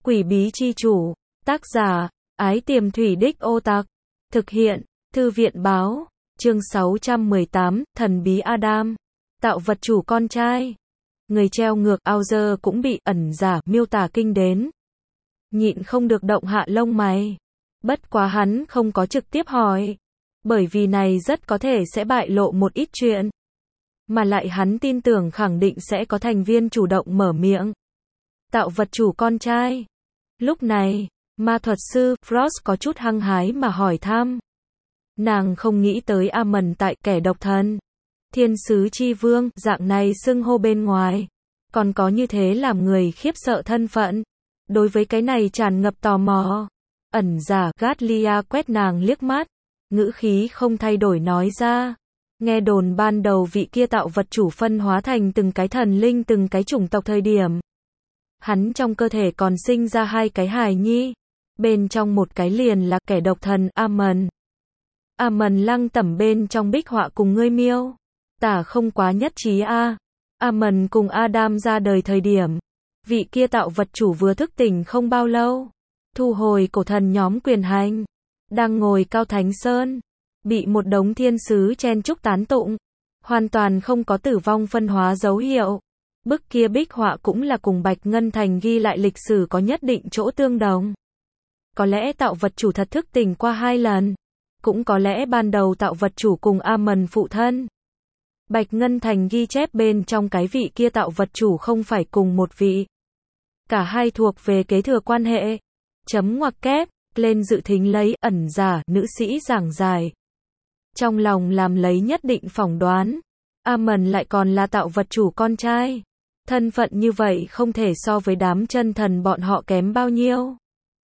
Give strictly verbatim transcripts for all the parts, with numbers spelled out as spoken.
Quỷ bí chi chủ, tác giả, Ái Tiềm Thủy Đích Ô Tặc, thực hiện, Thư viện báo, chương sáu trăm mười tám, thần bí Adam, tạo vật chủ con trai. Người treo ngược Auger cũng bị ẩn giả miêu tả kinh đến. Nhịn không được động hạ lông mày. Bất quá hắn không có trực tiếp hỏi. Bởi vì này rất có thể sẽ bại lộ một ít chuyện. Mà lại hắn tin tưởng khẳng định sẽ có thành viên chủ động mở miệng. Tạo vật chủ con trai. Lúc này, ma thuật sư Frost có chút hăng hái mà hỏi thăm. Nàng không nghĩ tới Amon tại kẻ độc thân. Thiên sứ chi vương, dạng này xưng hô bên ngoài. Còn có như thế làm người khiếp sợ thân phận. Đối với cái này tràn ngập tò mò. Ẩn giả Gatlia quét nàng liếc mắt. Ngữ khí không thay đổi nói ra. Nghe đồn ban đầu vị kia tạo vật chủ phân hóa thành từng cái thần linh từng cái chủng tộc thời điểm. Hắn trong cơ thể còn sinh ra hai cái hài nhi. Bên trong một cái liền là kẻ độc thần Amon. Amon lăng tẩm bên trong bích họa cùng ngươi miêu. Tả không quá nhất trí a. À. Amon cùng Adam ra đời thời điểm. Vị kia tạo vật chủ vừa thức tỉnh không bao lâu. Thu hồi cổ thần nhóm quyền hành. Đang ngồi cao thánh sơn. Bị một đống thiên sứ chen chúc tán tụng. Hoàn toàn không có tử vong phân hóa dấu hiệu. Bức kia bích họa cũng là cùng Bạch Ngân Thành ghi lại lịch sử có nhất định chỗ tương đồng. Có lẽ tạo vật chủ thật thức tỉnh qua hai lần. Cũng có lẽ ban đầu tạo vật chủ cùng Amon phụ thân. Bạch Ngân Thành ghi chép bên trong cái vị kia tạo vật chủ không phải cùng một vị. Cả hai thuộc về kế thừa quan hệ. Chấm ngoặc kép, lên dự thính lấy ẩn giả nữ sĩ giảng giải. Trong lòng làm lấy nhất định phỏng đoán. Amon lại còn là tạo vật chủ con trai. Thân phận như vậy không thể so với đám chân thần bọn họ kém bao nhiêu.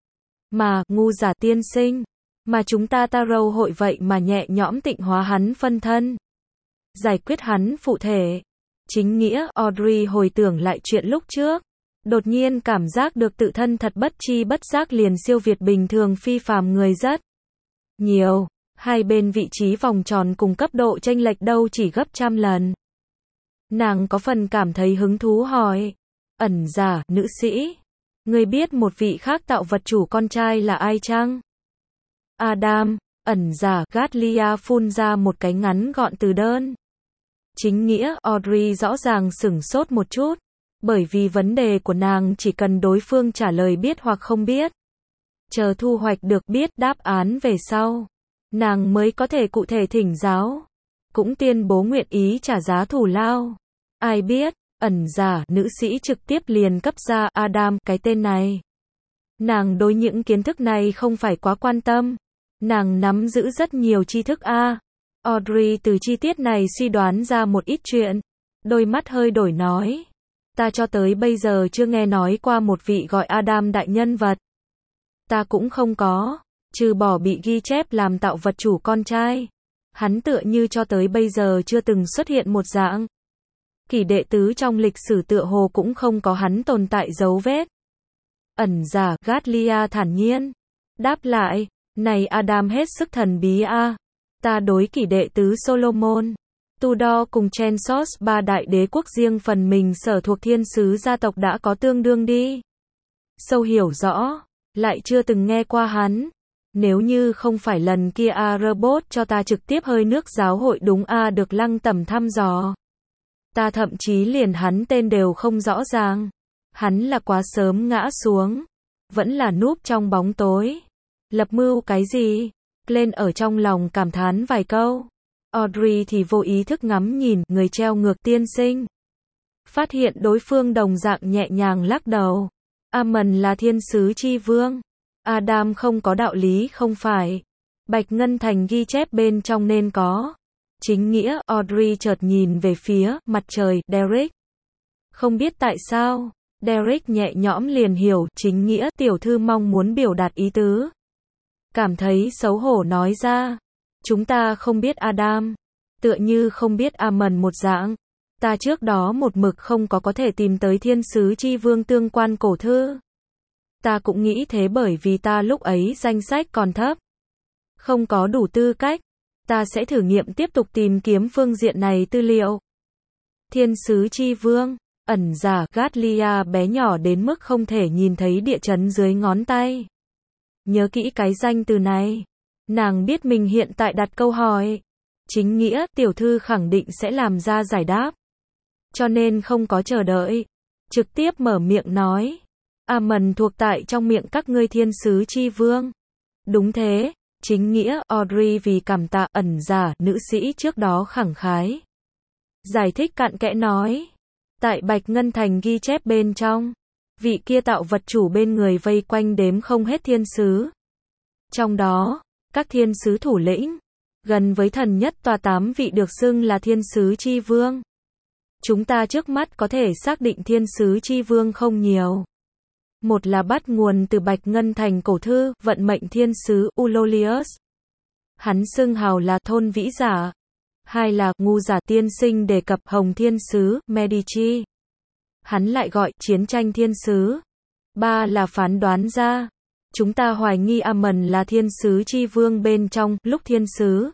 Mà, ngu giả tiên sinh. Mà chúng ta Tarot hội vậy mà nhẹ nhõm tịnh hóa hắn phân thân. Giải quyết hắn phụ thể. Chính nghĩa, Audrey hồi tưởng lại chuyện lúc trước. Đột nhiên cảm giác được tự thân thật bất chi bất giác liền siêu việt bình thường phi phàm người rất nhiều. Hai bên vị trí vòng tròn cùng cấp độ chênh lệch đâu chỉ gấp trăm lần. Nàng có phần cảm thấy hứng thú hỏi. Ẩn giả, nữ sĩ. Người biết một vị khác tạo vật chủ con trai là ai chăng? Adam, ẩn giả, Gatlia phun ra một cái ngắn gọn từ đơn. Chính nghĩa, Audrey rõ ràng sửng sốt một chút. Bởi vì vấn đề của nàng chỉ cần đối phương trả lời biết hoặc không biết. Chờ thu hoạch được biết đáp án về sau. Nàng mới có thể cụ thể thỉnh giáo. Cũng tuyên bố nguyện ý trả giá thù lao. Ai biết, ẩn giả, nữ sĩ trực tiếp liền cấp ra Adam cái tên này. Nàng đối những kiến thức này không phải quá quan tâm. Nàng nắm giữ rất nhiều tri thức a. À. Audrey từ chi tiết này suy đoán ra một ít chuyện. Đôi mắt hơi đổi nói. Ta cho tới bây giờ chưa nghe nói qua một vị gọi Adam đại nhân vật. Ta cũng không có. Trừ bỏ bị ghi chép làm tạo vật chủ con trai. Hắn tựa như cho tới bây giờ chưa từng xuất hiện một dạng. Kỷ đệ tứ trong lịch sử tựa hồ cũng không có hắn tồn tại dấu vết. Ẩn giả, Gatlia thản nhiên. Đáp lại, này Adam hết sức thần bí a. À. Ta đối kỷ đệ tứ Solomon, Tudor cùng Chensos ba đại đế quốc riêng phần mình sở thuộc thiên sứ gia tộc đã có tương đương đi. Sâu hiểu rõ, lại chưa từng nghe qua hắn. Nếu như không phải lần kia A Robot cho ta trực tiếp hơi nước giáo hội đúng A được lăng tẩm thăm dò. Ta thậm chí liền hắn tên đều không rõ ràng. Hắn là quá sớm ngã xuống. Vẫn là núp trong bóng tối. Lập mưu cái gì? Lên ở trong lòng cảm thán vài câu. Audrey thì vô ý thức ngắm nhìn người treo ngược tiên sinh. Phát hiện đối phương đồng dạng nhẹ nhàng lắc đầu. Amon là thiên sứ chi vương. Adam không có đạo lý không phải. Bạch Ngân Thành ghi chép bên trong nên có. Chính nghĩa, Audrey chợt nhìn về phía mặt trời, Derek. Không biết tại sao, Derek nhẹ nhõm liền hiểu, chính nghĩa, tiểu thư mong muốn biểu đạt ý tứ. Cảm thấy xấu hổ nói ra. Chúng ta không biết Adam. Tựa như không biết Amon một dạng. Ta trước đó một mực không có có thể tìm tới thiên sứ chi vương tương quan cổ thư. Ta cũng nghĩ thế bởi vì ta lúc ấy danh sách còn thấp. Không có đủ tư cách. Ta sẽ thử nghiệm tiếp tục tìm kiếm phương diện này tư liệu. Thiên sứ chi vương. ẩn giả Gatlia bé nhỏ đến mức không thể nhìn thấy địa chấn dưới ngón tay. Nhớ kỹ cái danh từ này. Nàng biết mình hiện tại đặt câu hỏi. Chính nghĩa, tiểu thư khẳng định sẽ làm ra giải đáp. Cho nên không có chờ đợi. Trực tiếp mở miệng nói. Amon thuộc tại trong miệng các ngươi thiên sứ chi vương. Đúng thế, chính nghĩa, Audrey vì cảm tạ ẩn giả, nữ sĩ trước đó khẳng khái. Giải thích cặn kẽ nói. Tại Bạch Ngân Thành ghi chép bên trong. Vị kia tạo vật chủ bên người vây quanh đếm không hết thiên sứ. Trong đó, các thiên sứ thủ lĩnh, gần với thần nhất tòa tám vị được xưng là thiên sứ chi vương. Chúng ta trước mắt có thể xác định thiên sứ chi vương không nhiều. Một là bắt nguồn từ Bạch Ngân Thành cổ thư, vận mệnh thiên sứ Ulolius. Hắn xưng hào là thôn vĩ giả. Hai là ngu giả tiên sinh đề cập hồng thiên sứ Medici. Hắn lại gọi chiến tranh thiên sứ. Ba là phán đoán ra. Chúng ta hoài nghi Amon là thiên sứ chi vương bên trong lúc thiên sứ.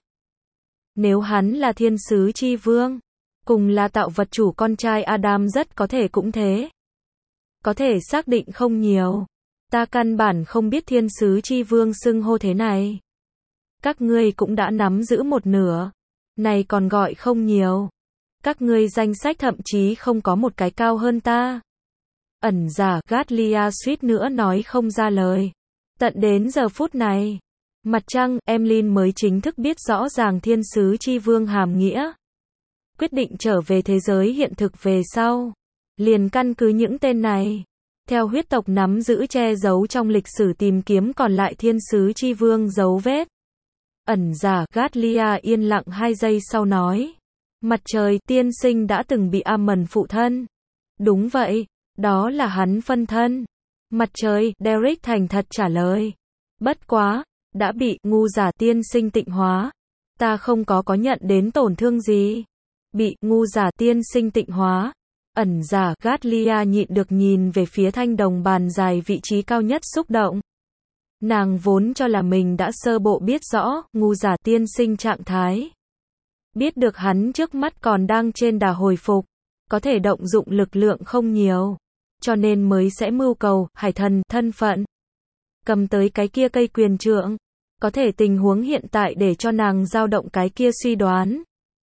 Nếu hắn là thiên sứ chi vương, cùng là tạo vật chủ con trai Adam rất có thể cũng thế. Có thể xác định không nhiều. Ta căn bản không biết thiên sứ chi vương xưng hô thế này. Các ngươi cũng đã nắm giữ một nửa. Này còn gọi không nhiều. Các ngươi danh sách thậm chí không có một cái cao hơn ta. Ẩn giả Gatlia suýt nữa nói không ra lời. Tận đến giờ phút này, mặt trăng, Emlyn mới chính thức biết rõ ràng thiên sứ chi vương hàm nghĩa. Quyết định trở về thế giới hiện thực về sau. Liền căn cứ những tên này. Theo huyết tộc nắm giữ che giấu trong lịch sử tìm kiếm còn lại thiên sứ chi vương dấu vết. Ẩn giả Gatlia yên lặng hai giây sau nói. Mặt trời tiên sinh đã từng bị Amon phụ thân. Đúng vậy, đó là hắn phân thân. Mặt trời, Derek thành thật trả lời. Bất quá, đã bị ngu giả tiên sinh tịnh hóa. Ta không có có nhận đến tổn thương gì. Bị ngu giả tiên sinh tịnh hóa. Ẩn giả Gatlia nhịn được nhìn về phía thanh đồng bàn dài vị trí cao nhất xúc động. Nàng vốn cho là mình đã sơ bộ biết rõ ngu giả tiên sinh trạng thái. Biết được hắn trước mắt còn đang trên đà hồi phục. Có thể động dụng lực lượng không nhiều. Cho nên mới sẽ mưu cầu, hải thần, thân phận. Cầm tới cái kia cây quyền trượng. Có thể tình huống hiện tại để cho nàng dao động cái kia suy đoán.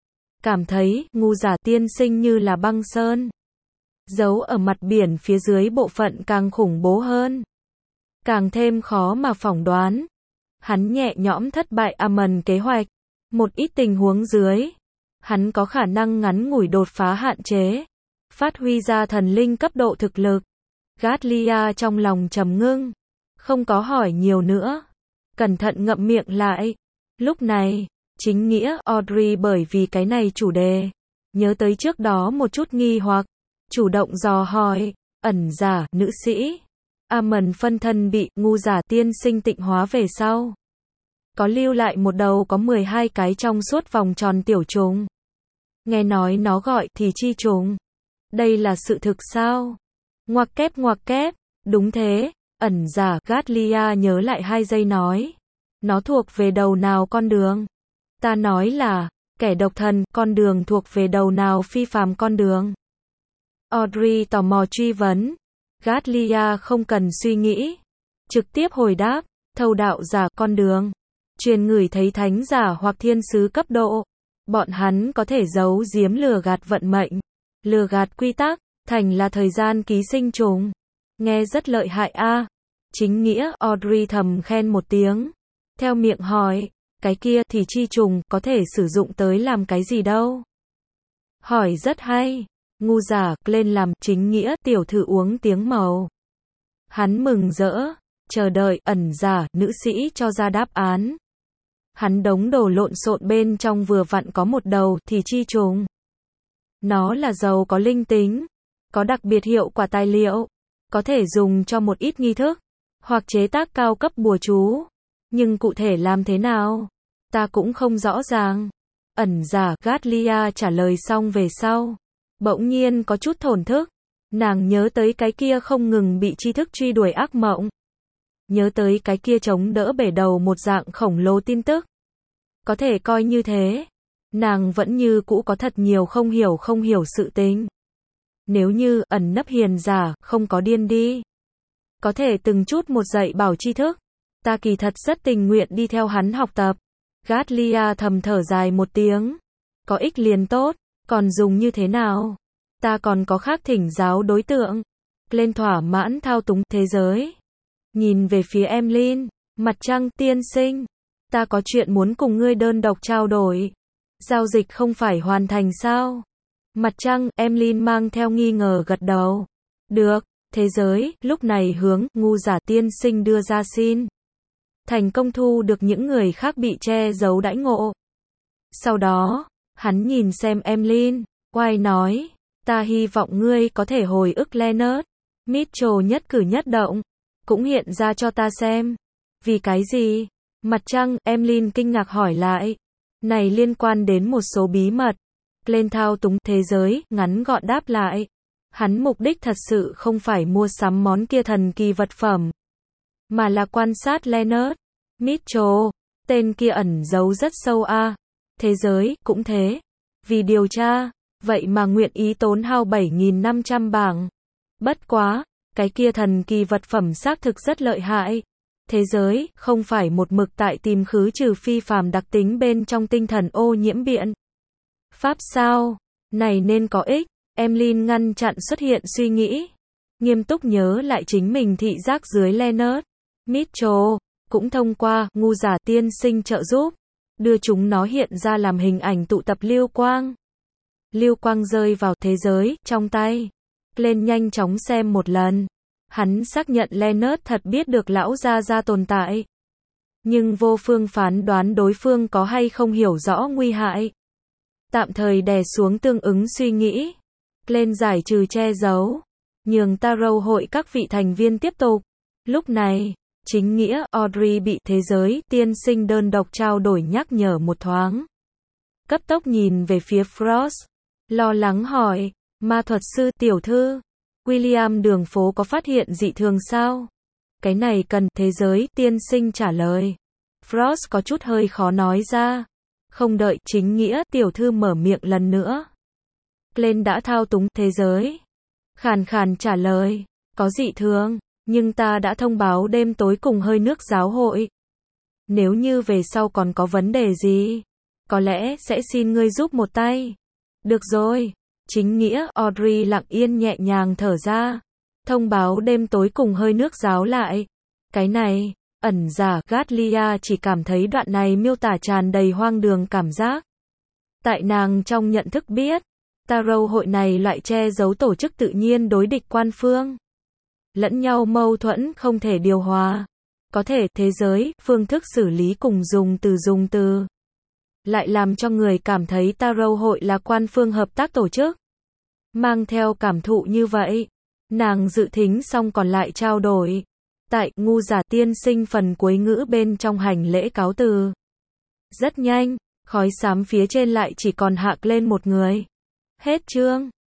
Cảm thấy, ngu giả tiên sinh như là băng sơn. Giấu ở mặt biển phía dưới bộ phận càng khủng bố hơn. Càng thêm khó mà phỏng đoán. Hắn nhẹ nhõm thất bại Amon kế hoạch. Một ít tình huống dưới. Hắn có khả năng ngắn ngủi đột phá hạn chế. Phát huy ra thần linh cấp độ thực lực. Gatlia trong lòng trầm ngưng. Không có hỏi nhiều nữa. Cẩn thận ngậm miệng lại. Lúc này, chính nghĩa Audrey bởi vì cái này chủ đề. Nhớ tới trước đó một chút nghi hoặc. Chủ động dò hỏi. Ẩn giả, nữ sĩ. Amon phân thân bị ngu giả tiên sinh tịnh hóa về sau. Có lưu lại một đầu có mười hai cái trong suốt vòng tròn tiểu trùng. Nghe nói nó gọi thì chi trùng. Đây là sự thực sao? Ngoặc kép ngoặc kép. Đúng thế. Ẩn giả Gatlia nhớ lại hai giây nói. Nó thuộc về đầu nào con đường? Ta nói là, kẻ độc thần, con đường thuộc về đầu nào phi phàm con đường? Audrey tò mò truy vấn. Gatlia không cần suy nghĩ. Trực tiếp hồi đáp, thâu đạo giả con đường. Truyền ngửi thấy thánh giả hoặc thiên sứ cấp độ. Bọn hắn có thể giấu giếm lừa gạt vận mệnh. Lừa gạt quy tắc, thành là thời gian ký sinh trùng. Nghe rất lợi hại a. À. Chính nghĩa, Audrey thầm khen một tiếng. Theo miệng hỏi, cái kia thì chi trùng có thể sử dụng tới làm cái gì đâu? Hỏi rất hay. Ngu giả lên làm chính nghĩa tiểu thư uống tiếng màu. Hắn mừng rỡ, chờ đợi ẩn giả nữ sĩ cho ra đáp án. Hắn đống đồ lộn xộn bên trong vừa vặn có một đầu thì chi trùng. Nó là dầu có linh tính, có đặc biệt hiệu quả tài liệu, có thể dùng cho một ít nghi thức, hoặc chế tác cao cấp bùa chú. Nhưng cụ thể làm thế nào? Ta cũng không rõ ràng. Ẩn giả Gatlia trả lời xong về sau. Bỗng nhiên có chút thổn thức. Nàng nhớ tới cái kia không ngừng bị tri thức truy đuổi ác mộng. Nhớ tới cái kia chống đỡ bể đầu một dạng khổng lồ tin tức. Có thể coi như thế. Nàng vẫn như cũ có thật nhiều không hiểu không hiểu sự tình. Nếu như ẩn nấp hiền giả, không có điên đi. Có thể từng chút một dạy bảo tri thức. Ta kỳ thật rất tình nguyện đi theo hắn học tập. Gatlia thầm thở dài một tiếng. Có ích liền tốt, còn dùng như thế nào? Ta còn có khác thỉnh giáo đối tượng. Lên thỏa mãn thao túng thế giới. Nhìn về phía Emlyn, mặt trăng tiên sinh. Ta có chuyện muốn cùng ngươi đơn độc trao đổi. Giao dịch không phải hoàn thành sao? Mặt trăng, Emlyn mang theo nghi ngờ gật đầu. Được, thế giới, lúc này hướng, ngu giả tiên sinh đưa ra xin. Thành công thu được những người khác bị che giấu đãi ngộ. Sau đó, hắn nhìn xem Emlyn, oai nói, ta hy vọng ngươi có thể hồi ức Leonard. Mitchell nhất cử nhất động, cũng hiện ra cho ta xem. Vì cái gì? Mặt trăng, Emlyn kinh ngạc hỏi lại. Này liên quan đến một số bí mật. Lên thao túng thế giới, ngắn gọn đáp lại. Hắn mục đích thật sự không phải mua sắm món kia thần kỳ vật phẩm, mà là quan sát Leonard. Mitchell, tên kia ẩn giấu rất sâu a. Thế giới, cũng thế. Vì điều tra, vậy mà nguyện ý tốn hao bảy nghìn năm trăm bảng. Bất quá, cái kia thần kỳ vật phẩm xác thực rất lợi hại. Thế giới, không phải một mực tại tìm khứ trừ phi phàm đặc tính bên trong tinh thần ô nhiễm biện pháp sao? Này nên có ích. Emlyn ngăn chặn xuất hiện suy nghĩ. Nghiêm túc nhớ lại chính mình thị giác dưới Leonard. Mitchell, cũng thông qua, ngu giả tiên sinh trợ giúp. Đưa chúng nó hiện ra làm hình ảnh tụ tập lưu quang. Lưu quang rơi vào thế giới, trong tay. Lên nhanh chóng xem một lần. Hắn xác nhận Leonard thật biết được lão gia gia tồn tại. Nhưng vô phương phán đoán đối phương có hay không hiểu rõ nguy hại. Tạm thời đè xuống tương ứng suy nghĩ. Lên giải trừ che giấu. Nhường Tarot hội các vị thành viên tiếp tục. Lúc này, chính nghĩa Audrey bị thế giới tiên sinh đơn độc trao đổi nhắc nhở một thoáng. Cấp tốc nhìn về phía Frost. Lo lắng hỏi, ma thuật sư tiểu thư. William đường phố có phát hiện dị thường sao? Cái này cần thế giới tiên sinh trả lời. Frost có chút hơi khó nói ra. Không đợi chính nghĩa tiểu thư mở miệng lần nữa. Glenn đã thao túng thế giới. Khàn khàn trả lời. Có dị thường, nhưng ta đã thông báo đêm tối cùng hơi nước giáo hội. Nếu như về sau còn có vấn đề gì, có lẽ sẽ xin ngươi giúp một tay. Được rồi. Chính nghĩa Audrey lặng yên nhẹ nhàng thở ra. Thông báo đêm tối cùng hơi nước giáo lại. Cái này, ẩn giả Gatlia chỉ cảm thấy đoạn này miêu tả tràn đầy hoang đường cảm giác. Tại nàng trong nhận thức biết, Tarot hội này loại che giấu tổ chức tự nhiên đối địch quan phương. Lẫn nhau mâu thuẫn không thể điều hòa. Có thể thế giới, phương thức xử lý cùng dùng từ dùng từ. Lại làm cho người cảm thấy Tarot hội là quan phương hợp tác tổ chức. Mang theo cảm thụ như vậy, nàng dự thính xong còn lại trao đổi. Tại, ngu giả tiên sinh phần cuối ngữ bên trong hành lễ cáo từ. Rất nhanh, khói xám phía trên lại chỉ còn hạc lên một người. Hết chương.